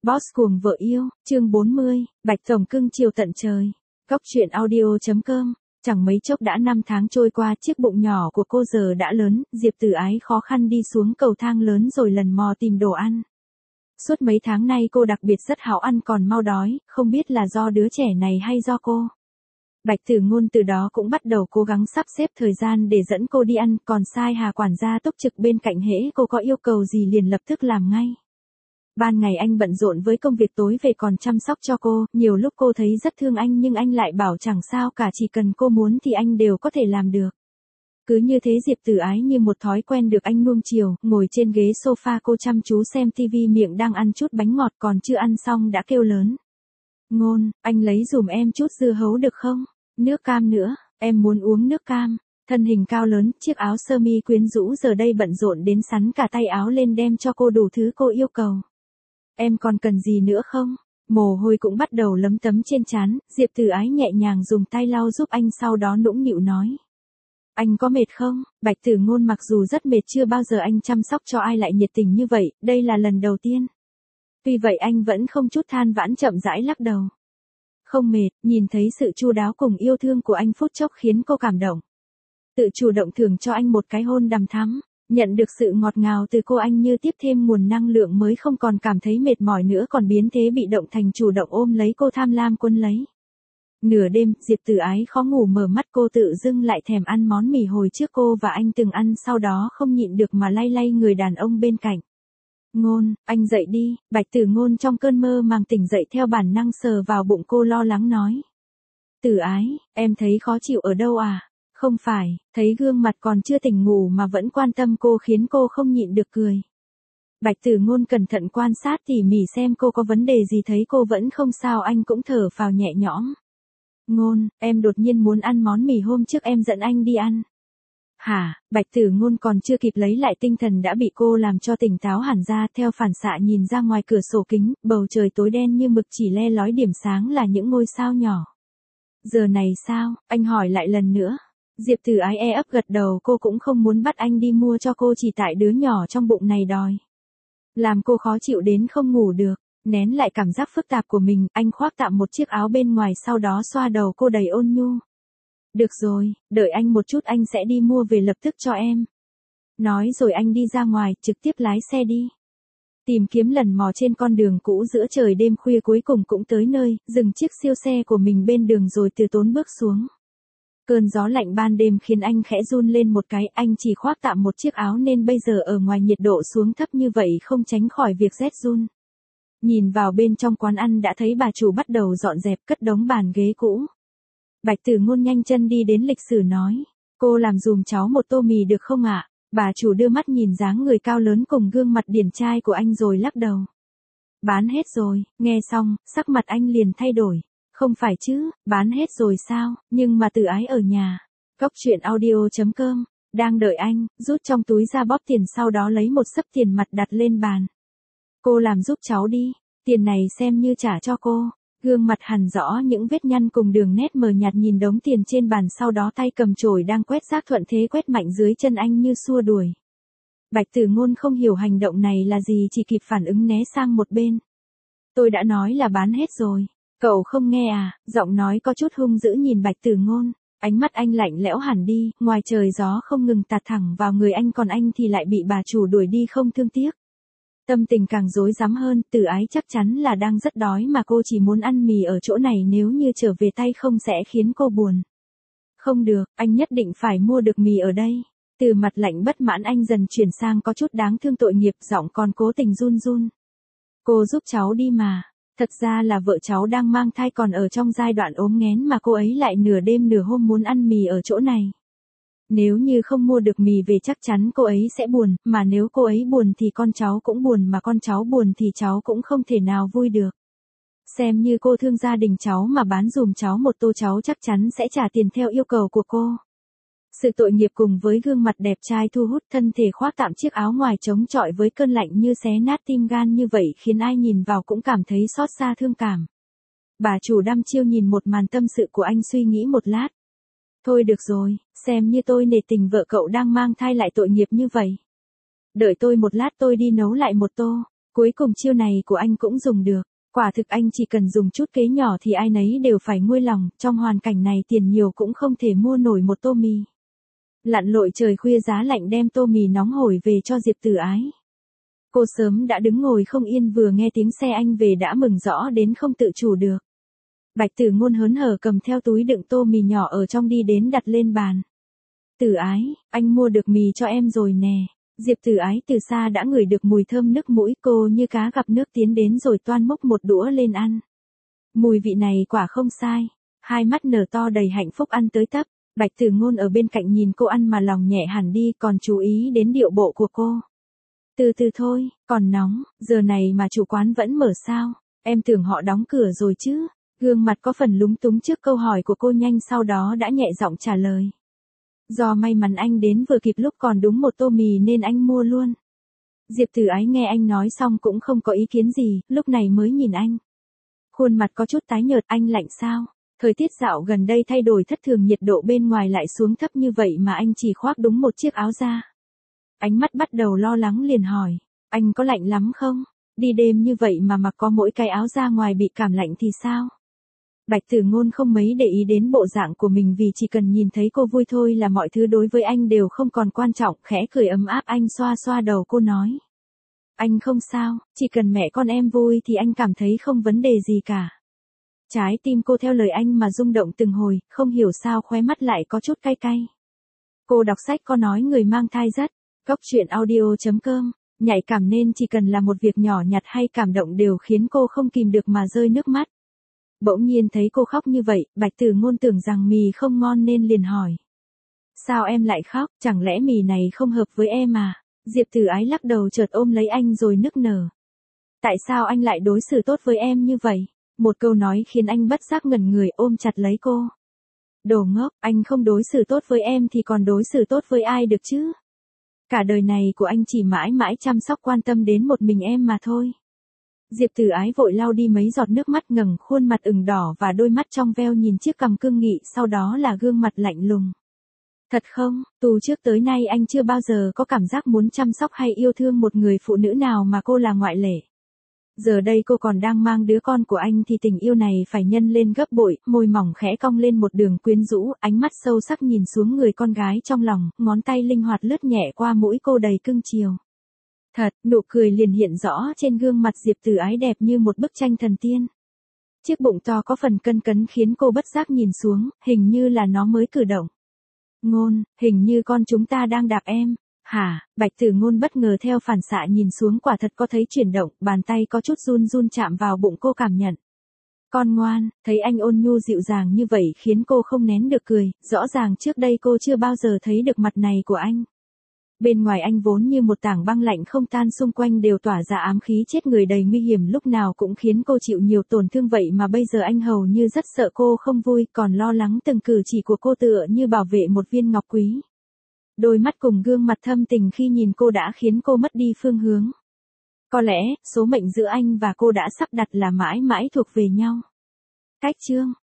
Boss cuồng vợ yêu, chương 40, Bạch Tổng cưng chiều tận trời. Góc truyện audio.com. Chẳng mấy chốc đã 5 tháng trôi qua, chiếc bụng nhỏ của cô giờ đã lớn, Diệp Tử Ái khó khăn đi xuống cầu thang lớn rồi lần mò tìm đồ ăn. Suốt mấy tháng nay cô đặc biệt rất háo ăn còn mau đói, không biết là do đứa trẻ này hay do cô. Bạch Tử Ngôn từ đó cũng bắt đầu cố gắng sắp xếp thời gian để dẫn cô đi ăn, còn sai Hà quản gia túc trực bên cạnh hễ cô có yêu cầu gì liền lập tức làm ngay. Ban ngày anh bận rộn với công việc, tối về còn chăm sóc cho cô, nhiều lúc cô thấy rất thương anh nhưng anh lại bảo chẳng sao cả, chỉ cần cô muốn thì anh đều có thể làm được. Cứ như thế Diệp Tử Ái như một thói quen được anh nuông chiều, ngồi trên ghế sofa cô chăm chú xem tivi, miệng đang ăn chút bánh ngọt còn chưa ăn xong đã kêu lớn. Ngôn, anh lấy dùm em chút dưa hấu được không? Nước cam nữa, em muốn uống nước cam. Thân hình cao lớn, chiếc áo sơ mi quyến rũ giờ đây bận rộn đến sắn cả tay áo lên đem cho cô đủ thứ cô yêu cầu. Em còn cần gì nữa không? Mồ hôi cũng bắt đầu lấm tấm trên trán, Diệp Tử Ái nhẹ nhàng dùng tay lau giúp anh, sau đó nũng nịu nói. Anh có mệt không? Bạch Tử Ngôn mặc dù rất mệt, chưa bao giờ anh chăm sóc cho ai lại nhiệt tình như vậy, đây là lần đầu tiên. Tuy vậy anh vẫn không chút than vãn, chậm rãi lắc đầu. Không mệt, nhìn thấy sự chu đáo cùng yêu thương của anh phút chốc khiến cô cảm động. Tự chủ động thưởng cho anh một cái hôn đằm thắm, nhận được sự ngọt ngào từ cô, anh như tiếp thêm nguồn năng lượng mới, không còn cảm thấy mệt mỏi nữa, còn biến thế bị động thành chủ động ôm lấy cô, tham lam quấn lấy. Nửa đêm, Diệp Tử Ái khó ngủ mở mắt, cô tự dưng lại thèm ăn món mì hồi trước cô và anh từng ăn, sau đó không nhịn được mà lay lay người đàn ông bên cạnh. Ngôn, anh dậy đi. Bạch Tử Ngôn trong cơn mơ màng tỉnh dậy, theo bản năng sờ vào bụng cô, lo lắng nói. Tử Ái, em thấy khó chịu ở đâu à? Không phải, thấy gương mặt còn chưa tỉnh ngủ mà vẫn quan tâm cô khiến cô không nhịn được cười. Bạch Tử Ngôn cẩn thận quan sát tỉ mỉ xem cô có vấn đề gì, thấy cô vẫn không sao anh cũng thở phào nhẹ nhõm. Ngôn, em đột nhiên muốn ăn món mì hôm trước em dẫn anh đi ăn. Hả? Bạch Tử Ngôn còn chưa kịp lấy lại tinh thần đã bị cô làm cho tỉnh táo hẳn ra, theo phản xạ nhìn ra ngoài cửa sổ kính, bầu trời tối đen như mực, chỉ le lói điểm sáng là những ngôi sao nhỏ. Giờ này sao? Anh hỏi lại lần nữa. Diệp Tử Ái ấp gật đầu, cô cũng không muốn bắt anh đi mua cho cô, chỉ tại đứa nhỏ trong bụng này đòi làm cô khó chịu đến không ngủ được. Nén lại cảm giác phức tạp của mình, anh khoác tạm một chiếc áo bên ngoài, sau đó xoa đầu cô đầy ôn nhu. Được rồi, đợi anh một chút, anh sẽ đi mua về lập tức cho em. Nói rồi anh đi ra ngoài, trực tiếp lái xe đi. Tìm kiếm lần mò trên con đường cũ, giữa trời đêm khuya cuối cùng cũng tới nơi, dừng chiếc siêu xe của mình bên đường rồi từ tốn bước xuống. Cơn gió lạnh ban đêm khiến anh khẽ run lên một cái, anh chỉ khoác tạm một chiếc áo nên bây giờ ở ngoài nhiệt độ xuống thấp như vậy không tránh khỏi việc rét run. Nhìn vào bên trong quán ăn đã thấy bà chủ bắt đầu dọn dẹp, cất đống bàn ghế cũ. Bạch Tử Ngôn nhanh chân đi đến lịch sử nói. Cô làm dùm cháu một tô mì được không ạ? Bà chủ đưa mắt nhìn dáng người cao lớn cùng gương mặt điển trai của anh rồi lắc đầu. Bán hết rồi. Nghe xong, sắc mặt anh liền thay đổi. Không phải chứ, bán hết rồi sao? Nhưng mà Tử Ái ở nhà. Góc truyện audio.com. Đang đợi anh, rút trong túi ra bóp tiền, sau đó lấy một xấp tiền mặt đặt lên bàn. Cô làm giúp cháu đi, tiền này xem như trả cho cô. Gương mặt hằn rõ những vết nhăn cùng đường nét mờ nhạt nhìn đống tiền trên bàn, sau đó tay cầm chổi đang quét rác thuận thế quét mạnh dưới chân anh như xua đuổi. Bạch Tử Ngôn không hiểu hành động này là gì, chỉ kịp phản ứng né sang một bên. Tôi đã nói là bán hết rồi. Cậu không nghe à? Giọng nói có chút hung dữ nhìn Bạch Tử Ngôn. Ánh mắt anh lạnh lẽo hẳn đi, ngoài trời gió không ngừng tạt thẳng vào người anh, còn anh thì lại bị bà chủ đuổi đi không thương tiếc. Tâm tình càng rối rắm hơn, Tử Ái chắc chắn là đang rất đói mà cô chỉ muốn ăn mì ở chỗ này, nếu như trở về tay không sẽ khiến cô buồn. Không được, anh nhất định phải mua được mì ở đây. Từ mặt lạnh bất mãn anh dần chuyển sang có chút đáng thương tội nghiệp, giọng còn cố tình run run. Cô giúp cháu đi mà. Thật ra là vợ cháu đang mang thai còn ở trong giai đoạn ốm nghén mà cô ấy lại nửa đêm nửa hôm muốn ăn mì ở chỗ này. Nếu như không mua được mì về chắc chắn cô ấy sẽ buồn, mà nếu cô ấy buồn thì con cháu cũng buồn, mà con cháu buồn thì cháu cũng không thể nào vui được. Xem như cô thương gia đình cháu mà bán dùm cháu một tô, cháu chắc chắn sẽ trả tiền theo yêu cầu của cô. Sự tội nghiệp cùng với gương mặt đẹp trai thu hút, thân thể khoác tạm chiếc áo ngoài chống chọi với cơn lạnh như xé nát tim gan như vậy khiến ai nhìn vào cũng cảm thấy xót xa thương cảm. Bà chủ đăm chiêu nhìn một màn tâm sự của anh, suy nghĩ một lát. Thôi được rồi, xem như tôi nể tình vợ cậu đang mang thai lại tội nghiệp như vậy. Đợi tôi một lát, tôi đi nấu lại một tô. Cuối cùng chiêu này của anh cũng dùng được. Quả thực anh chỉ cần dùng chút kế nhỏ thì ai nấy đều phải nguôi lòng, trong hoàn cảnh này tiền nhiều cũng không thể mua nổi một tô mì. Lặn lội trời khuya giá lạnh đem tô mì nóng hổi về cho Diệp Tử Ái. Cô sớm đã đứng ngồi không yên vừa nghe tiếng xe anh về đã mừng rõ đến không tự chủ được. Bạch Tử Ngôn hớn hở cầm theo túi đựng tô mì nhỏ ở trong đi đến đặt lên bàn. Tử Ái, anh mua được mì cho em rồi nè. Diệp Tử Ái từ xa đã ngửi được mùi thơm nước mũi, cô như cá gặp nước tiến đến rồi toan múc một đũa lên ăn. Mùi vị này quả không sai. Hai mắt nở to đầy hạnh phúc ăn tới tấp. Bạch Tử Ngôn ở bên cạnh nhìn cô ăn mà lòng nhẹ hẳn đi, còn chú ý đến điệu bộ của cô. Từ từ thôi, còn nóng, giờ này mà chủ quán vẫn mở sao? Em tưởng họ đóng cửa rồi chứ? Gương mặt có phần lúng túng trước câu hỏi của cô nhanh sau đó đã nhẹ giọng trả lời. Do may mắn anh đến vừa kịp lúc còn đúng một tô mì nên anh mua luôn. Diệp Tử Ái nghe anh nói xong cũng không có ý kiến gì, lúc này mới nhìn anh. Khuôn mặt có chút tái nhợt, anh lạnh sao? Thời tiết dạo gần đây thay đổi thất thường, nhiệt độ bên ngoài lại xuống thấp như vậy mà anh chỉ khoác đúng một chiếc áo da. Ánh mắt bắt đầu lo lắng liền hỏi, anh có lạnh lắm không? Đi đêm như vậy mà mặc có mỗi cái áo da ngoài bị cảm lạnh thì sao? Bạch Tử Ngôn không mấy để ý đến bộ dạng của mình vì chỉ cần nhìn thấy cô vui thôi là mọi thứ đối với anh đều không còn quan trọng, khẽ cười ấm áp anh xoa xoa đầu cô nói. Anh không sao, chỉ cần mẹ con em vui thì anh cảm thấy không vấn đề gì cả. Trái tim cô theo lời anh mà rung động từng hồi, không hiểu sao khóe mắt lại có chút cay cay. Cô đọc sách có nói người mang thai rất, Góc truyện audio.com, nhạy cảm nên chỉ cần là một việc nhỏ nhặt hay cảm động đều khiến cô không kìm được mà rơi nước mắt. Bỗng nhiên thấy cô khóc như vậy, Bạch Tử Ngôn tưởng rằng mì không ngon nên liền hỏi. Sao em lại khóc, chẳng lẽ mì này không hợp với em à? Diệp Tử Ái lắc đầu chợt ôm lấy anh rồi nức nở. Tại sao anh lại đối xử tốt với em như vậy? Một câu nói khiến anh bất giác ngẩn người ôm chặt lấy cô. Đồ ngốc, anh không đối xử tốt với em thì còn đối xử tốt với ai được chứ? Cả đời này của anh chỉ mãi mãi chăm sóc quan tâm đến một mình em mà thôi. Diệp Tử Ái vội lau đi mấy giọt nước mắt, ngẩng khuôn mặt ửng đỏ và đôi mắt trong veo nhìn chiếc cằm cương nghị, sau đó là gương mặt lạnh lùng. Thật không, từ trước tới nay anh chưa bao giờ có cảm giác muốn chăm sóc hay yêu thương một người phụ nữ nào mà cô là ngoại lệ. Giờ đây cô còn đang mang đứa con của anh thì tình yêu này phải nhân lên gấp bội, môi mỏng khẽ cong lên một đường quyến rũ, ánh mắt sâu sắc nhìn xuống người con gái trong lòng, ngón tay linh hoạt lướt nhẹ qua mũi cô đầy cưng chiều. Thật, nụ cười liền hiện rõ trên gương mặt Diệp Tử Ái đẹp như một bức tranh thần tiên. Chiếc bụng to có phần cân cấn khiến cô bất giác nhìn xuống, hình như là nó mới cử động. Ngôn, hình như con chúng ta đang đạp em. Hả, Bạch Tử Ngôn bất ngờ theo phản xạ nhìn xuống, quả thật có thấy chuyển động, bàn tay có chút run run chạm vào bụng cô cảm nhận. Con ngoan, thấy anh ôn nhu dịu dàng như vậy khiến cô không nén được cười, rõ ràng trước đây cô chưa bao giờ thấy được mặt này của anh. Bên ngoài anh vốn như một tảng băng lạnh không tan, xung quanh đều tỏa ra ám khí chết người đầy nguy hiểm, lúc nào cũng khiến cô chịu nhiều tổn thương, vậy mà bây giờ anh hầu như rất sợ cô không vui, còn lo lắng từng cử chỉ của cô tựa như bảo vệ một viên ngọc quý. Đôi mắt cùng gương mặt thâm tình khi nhìn cô đã khiến cô mất đi phương hướng. Có lẽ, số mệnh giữa anh và cô đã sắp đặt là mãi mãi thuộc về nhau. Cách chương